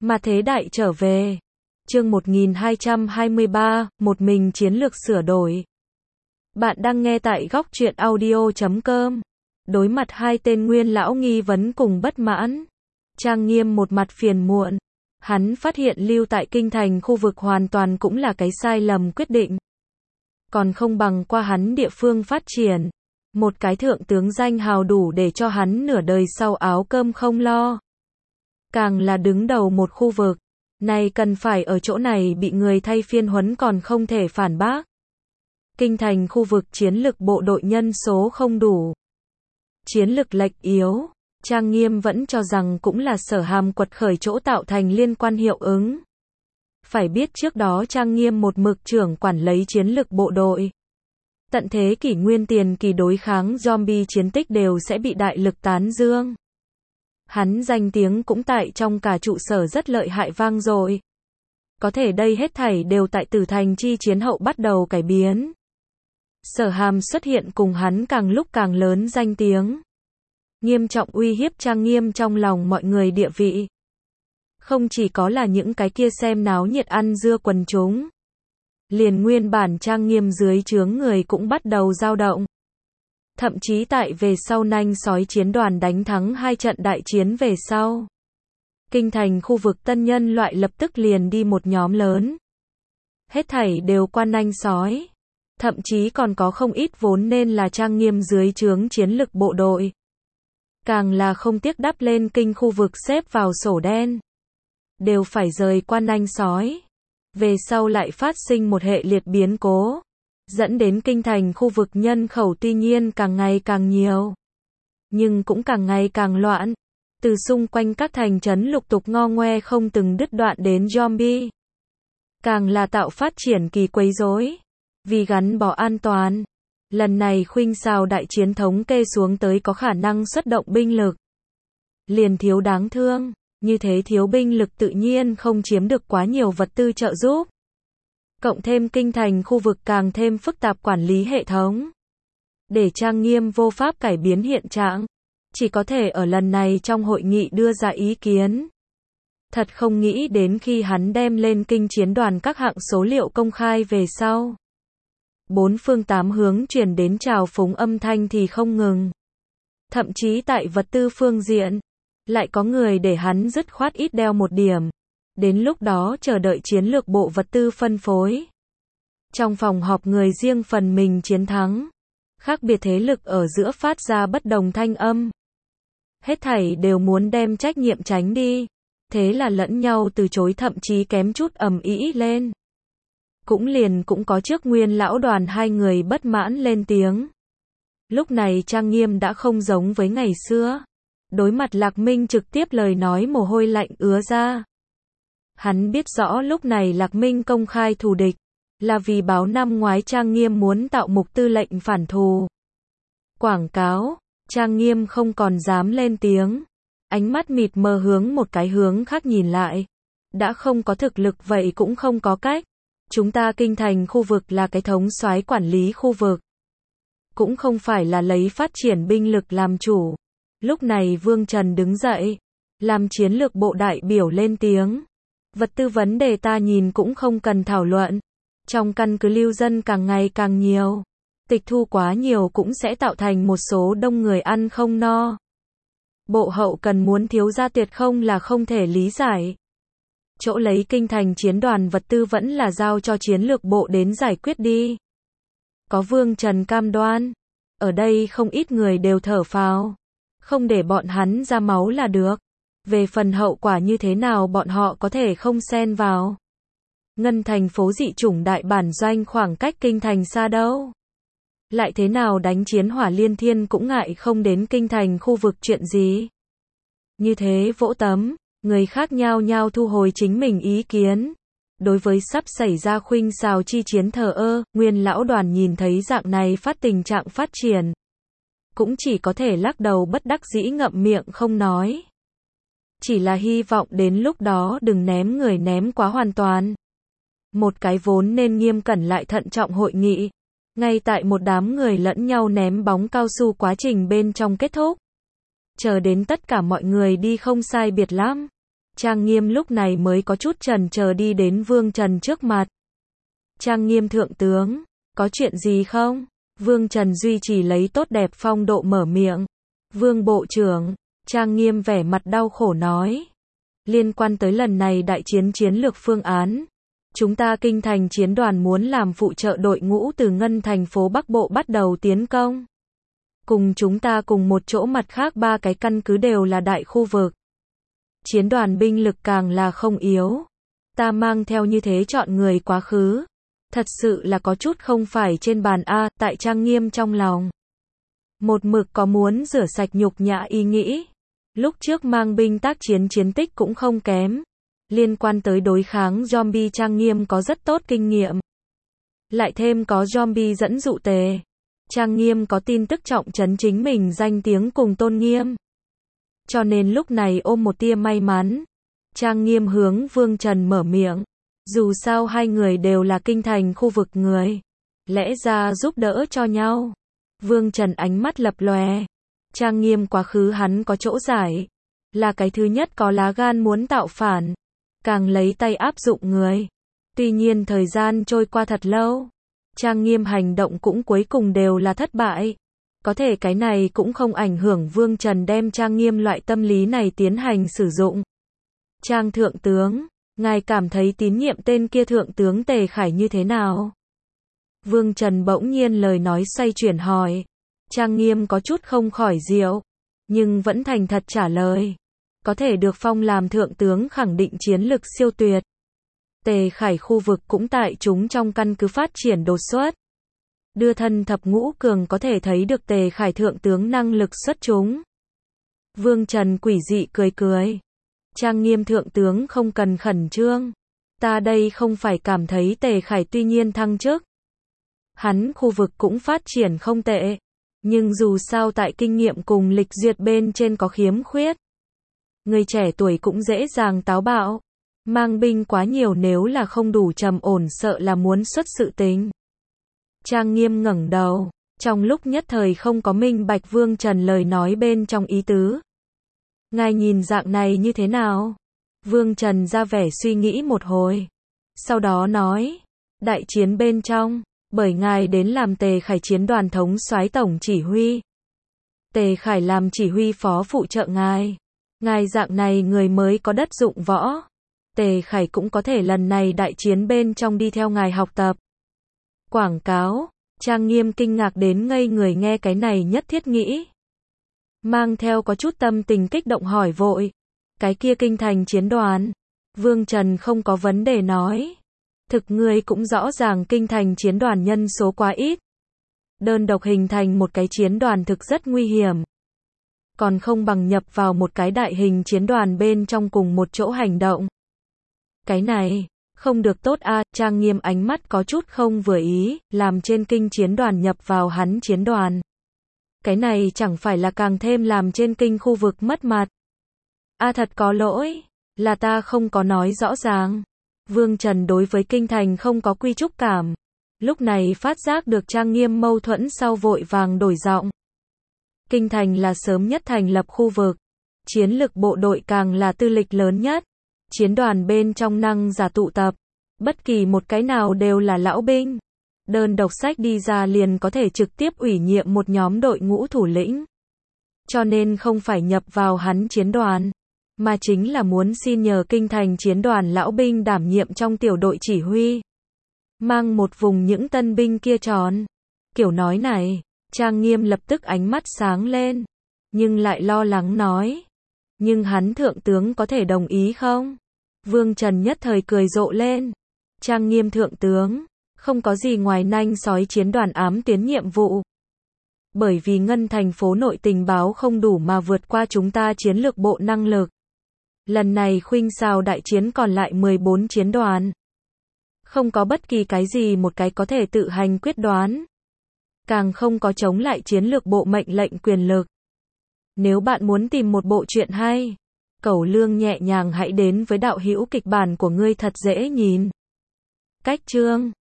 Mà thế đại trở về. Chương 1223, một mình chiến lược sửa đổi. Bạn đang nghe tại góc truyện audio.com. Đối mặt hai tên nguyên lão nghi vấn cùng bất mãn, Trang Nghiêm một mặt phiền muộn. Hắn phát hiện lưu tại kinh thành khu vực hoàn toàn cũng là cái sai lầm quyết định. Còn không bằng qua hắn địa phương phát triển. Một cái thượng tướng danh hào đủ để cho hắn nửa đời sau áo cơm không lo. Càng là đứng đầu một khu vực, này cần phải ở chỗ này bị người thay phiên huấn còn không thể phản bác. Kinh thành khu vực chiến lực bộ đội nhân số không đủ. Chiến lực lệch yếu, Trang Nghiêm vẫn cho rằng cũng là Sở Hàm quật khởi chỗ tạo thành liên quan hiệu ứng. Phải biết trước đó Trang Nghiêm một mực trưởng quản lấy chiến lực bộ đội. Tận thế kỷ nguyên tiền kỳ đối kháng zombie chiến tích đều sẽ bị đại lực tán dương. Hắn danh tiếng cũng tại trong cả trụ sở rất lợi hại vang dội. Có thể đây hết thảy đều tại Tử Thành chi chiến hậu bắt đầu cải biến. Sở Hàm xuất hiện cùng hắn càng lúc càng lớn danh tiếng. Nghiêm trọng uy hiếp Trang Nghiêm trong lòng mọi người địa vị. Không chỉ có là những cái kia xem náo nhiệt ăn dưa quần chúng. Liền nguyên bản Trang Nghiêm dưới trướng người cũng bắt đầu dao động. Thậm chí tại về sau nanh sói chiến đoàn đánh thắng 2 trận đại chiến về sau. Kinh thành khu vực tân nhân loại lập tức liền đi một nhóm lớn. Hết thảy đều qua nanh sói. Thậm chí còn có không ít vốn nên là Trang Nghiêm dưới trướng chiến lực bộ đội. Càng là không tiếc đắp lên kinh khu vực xếp vào sổ đen. Đều phải rời qua nanh sói. Về sau lại phát sinh một hệ liệt biến cố. Dẫn đến kinh thành khu vực nhân khẩu tuy nhiên càng ngày càng nhiều. Nhưng cũng càng ngày càng loạn. Từ xung quanh các thành trấn lục tục ngo ngoe không từng đứt đoạn đến zombie. Càng là tạo phát triển kỳ quấy rối. Vì gắn bó an toàn. Lần này khuynh xào đại chiến thống kê xuống tới có khả năng xuất động binh lực. Liền thiếu đáng thương. Như thế thiếu binh lực tự nhiên không chiếm được quá nhiều vật tư trợ giúp. Cộng thêm kinh thành khu vực càng thêm phức tạp quản lý hệ thống. Để Trang Nghiêm vô pháp cải biến hiện trạng. Chỉ có thể ở lần này trong hội nghị đưa ra ý kiến. Thật không nghĩ đến khi hắn đem lên kinh chiến đoàn các hạng số liệu công khai về sau. 4 phương 8 hướng truyền đến trào phúng âm thanh thì không ngừng. Thậm chí tại vật tư phương diện, lại có người để hắn dứt khoát ít đeo một điểm. Đến lúc đó chờ đợi chiến lược bộ vật tư phân phối. Trong phòng họp người riêng phần mình chiến thắng. Khác biệt thế lực ở giữa phát ra bất đồng thanh âm. Hết thảy đều muốn đem trách nhiệm tránh đi. Thế là lẫn nhau từ chối thậm chí kém chút ầm ĩ lên. Cũng có trước nguyên lão đoàn hai người bất mãn lên tiếng. Lúc này Trang Nghiêm đã không giống với ngày xưa. Đối mặt Lạc Minh trực tiếp lời nói mồ hôi lạnh ứa ra. Hắn biết rõ lúc này Lạc Minh công khai thù địch, là vì báo năm ngoái Trang Nghiêm muốn tạo mục tư lệnh phản thù. Quảng cáo, Trang Nghiêm không còn dám lên tiếng. Ánh mắt mịt mờ hướng một cái hướng khác nhìn lại. Đã không có thực lực vậy cũng không có cách. Chúng ta kinh thành khu vực là cái thống soái quản lý khu vực. Cũng không phải là lấy phát triển binh lực làm chủ. Lúc này Vương Trần đứng dậy, làm chiến lược bộ đại biểu lên tiếng. Vật tư vấn đề ta nhìn cũng không cần thảo luận. Trong căn cứ lưu dân càng ngày càng nhiều. Tịch thu quá nhiều cũng sẽ tạo thành một số đông người ăn không no. Bộ hậu cần muốn thiếu gia tiệt không là không thể lý giải. Chỗ lấy kinh thành chiến đoàn vật tư vẫn là giao cho chiến lược bộ đến giải quyết đi. Có Vương Trần cam đoan. Ở đây không ít người đều thở phào. Không để bọn hắn ra máu là được. Về phần hậu quả như thế nào bọn họ có thể không xen vào. Ngân thành phố dị chủng đại bản doanh khoảng cách kinh thành xa đâu. Lại thế nào đánh chiến hỏa liên thiên cũng ngại không đến kinh thành khu vực chuyện gì. Như thế vỗ tấm, người khác nhao nhao thu hồi chính mình ý kiến. Đối với sắp xảy ra khuynh xào chi chiến thờ ơ, nguyên lão đoàn nhìn thấy dạng này tình trạng phát triển. Cũng chỉ có thể lắc đầu bất đắc dĩ ngậm miệng không nói. Chỉ là hy vọng đến lúc đó đừng ném người ném quá hoàn toàn. Một cái vốn nên nghiêm cẩn lại thận trọng hội nghị. Ngay tại một đám người lẫn nhau ném bóng cao su quá trình bên trong kết thúc. Chờ đến tất cả mọi người đi không sai biệt lắm. Trang Nghiêm lúc này mới có chút chần chờ đi đến Vương Trần trước mặt. Trang Nghiêm thượng tướng, có chuyện gì không? Vương Trần duy trì lấy tốt đẹp phong độ mở miệng. Vương Bộ trưởng, Trang Nghiêm vẻ mặt đau khổ nói. Liên quan tới lần này đại chiến chiến lược phương án, chúng ta Kinh Thành chiến đoàn muốn làm phụ trợ đội ngũ từ Ngân thành phố Bắc Bộ bắt đầu tiến công. Cùng chúng ta cùng một chỗ, mặt khác 3 cái căn cứ đều là đại khu vực. Chiến đoàn binh lực càng là không yếu. Ta mang theo như thế chọn người quá khứ. Thật sự là có chút không phải trên bàn A, tại Trang Nghiêm trong lòng. Một mực có muốn rửa sạch nhục nhã ý nghĩ. Lúc trước mang binh tác chiến chiến tích cũng không kém. Liên quan tới đối kháng zombie Trang Nghiêm có rất tốt kinh nghiệm. Lại thêm có zombie dẫn dụ tề. Trang Nghiêm có tin tức trọng trấn chính mình danh tiếng cùng tôn nghiêm. Cho nên lúc này ôm một tia may mắn. Trang Nghiêm hướng Vương Trần mở miệng. Dù sao hai người đều là Kinh Thành khu vực người. Lẽ ra giúp đỡ cho nhau. Vương Trần ánh mắt lập lòe. Trang Nghiêm quá khứ hắn có chỗ giải. Là cái thứ nhất có lá gan muốn tạo phản. Càng lấy tay áp dụng người. Tuy nhiên thời gian trôi qua thật lâu. Trang Nghiêm hành động cũng cuối cùng đều là thất bại. Có thể cái này cũng không ảnh hưởng Vương Trần đem Trang Nghiêm loại tâm lý này tiến hành sử dụng. Trang thượng tướng, ngài cảm thấy tín nhiệm tên kia thượng tướng Tề Khải như thế nào? Vương Trần bỗng nhiên lời nói xoay chuyển hỏi. Trang Nghiêm có chút không khỏi diệu, nhưng vẫn thành thật trả lời. Có thể được phong làm thượng tướng khẳng định chiến lực siêu tuyệt. Tề Khải khu vực cũng tại chúng trong căn cứ phát triển đột xuất. Đưa thân thập ngũ cường có thể thấy được Tề Khải thượng tướng năng lực xuất chúng. Vương Trần quỷ dị cười cười. Trang Nghiêm thượng tướng không cần khẩn trương. Ta đây không phải cảm thấy Tề Khải tuy nhiên thăng chức. Hắn khu vực cũng phát triển không tệ. Nhưng dù sao tại kinh nghiệm cùng lịch duyệt bên trên có khiếm khuyết. Người trẻ tuổi cũng dễ dàng táo bạo. Mang binh quá nhiều nếu là không đủ trầm ổn sợ là muốn xuất sự tình. Trang Nghiêm ngẩng đầu, trong lúc nhất thời không có minh bạch Vương Trần lời nói bên trong ý tứ. Ngài nhìn dạng này như thế nào? Vương Trần ra vẻ suy nghĩ một hồi. Sau đó nói, đại chiến bên trong, bởi ngài đến làm Tề Khải chiến đoàn thống soái tổng chỉ huy. Tề Khải làm chỉ huy phó phụ trợ ngài. Ngài dạng này người mới có đất dụng võ. Tề Khải cũng có thể lần này đại chiến bên trong đi theo ngài học tập. Quảng cáo, Trang Nghiêm kinh ngạc đến ngây người nghe cái này nhất thiết nghĩ. Mang theo có chút tâm tình kích động hỏi vội. Cái kia Kinh Thành chiến đoàn. Vương Trần không có vấn đề nói. Thực ngươi cũng rõ ràng Kinh Thành chiến đoàn nhân số quá ít. Đơn độc hình thành một cái chiến đoàn thực rất nguy hiểm. Còn không bằng nhập vào một cái đại hình chiến đoàn bên trong cùng một chỗ hành động. Cái này, không được tốt a. Trang Nghiêm ánh mắt có chút không vừa ý, làm trên kinh chiến đoàn nhập vào hắn chiến đoàn. Cái này chẳng phải là càng thêm làm trên kinh khu vực mất mặt. A thật có lỗi, là ta không có nói rõ ràng. Vương Trần đối với Kinh Thành không có quy trúc cảm. Lúc này phát giác được Trang Nghiêm mâu thuẫn sau vội vàng đổi giọng. Kinh Thành là sớm nhất thành lập khu vực. Chiến lực bộ đội càng là tư lịch lớn nhất. Chiến đoàn bên trong năng giả tụ tập. Bất kỳ một cái nào đều là lão binh. Đơn độc sách đi ra liền có thể trực tiếp ủy nhiệm một nhóm đội ngũ thủ lĩnh. Cho nên không phải nhập vào hắn chiến đoàn. Mà chính là muốn xin nhờ Kinh Thành chiến đoàn lão binh đảm nhiệm trong tiểu đội chỉ huy. Mang một vùng những tân binh kia tròn. Kiểu nói này, Trang Nghiêm lập tức ánh mắt sáng lên. Nhưng lại lo lắng nói. Nhưng hắn thượng tướng có thể đồng ý không? Vương Trần nhất thời cười rộ lên. Trang Nghiêm thượng tướng, không có gì ngoài nanh sói chiến đoàn ám tuyến nhiệm vụ. Bởi vì Ngân thành phố nội tình báo không đủ mà vượt qua chúng ta chiến lược bộ năng lực. Lần này khuynh xào đại chiến còn lại 14 chiến đoàn. Không có bất kỳ cái gì một cái có thể tự hành quyết đoán. Càng không có chống lại chiến lược bộ mệnh lệnh quyền lực. Nếu bạn muốn tìm một bộ truyện hay, Cẩu Lương nhẹ nhàng hãy đến với đạo hữu kịch bản của ngươi thật dễ nhìn. Cách chương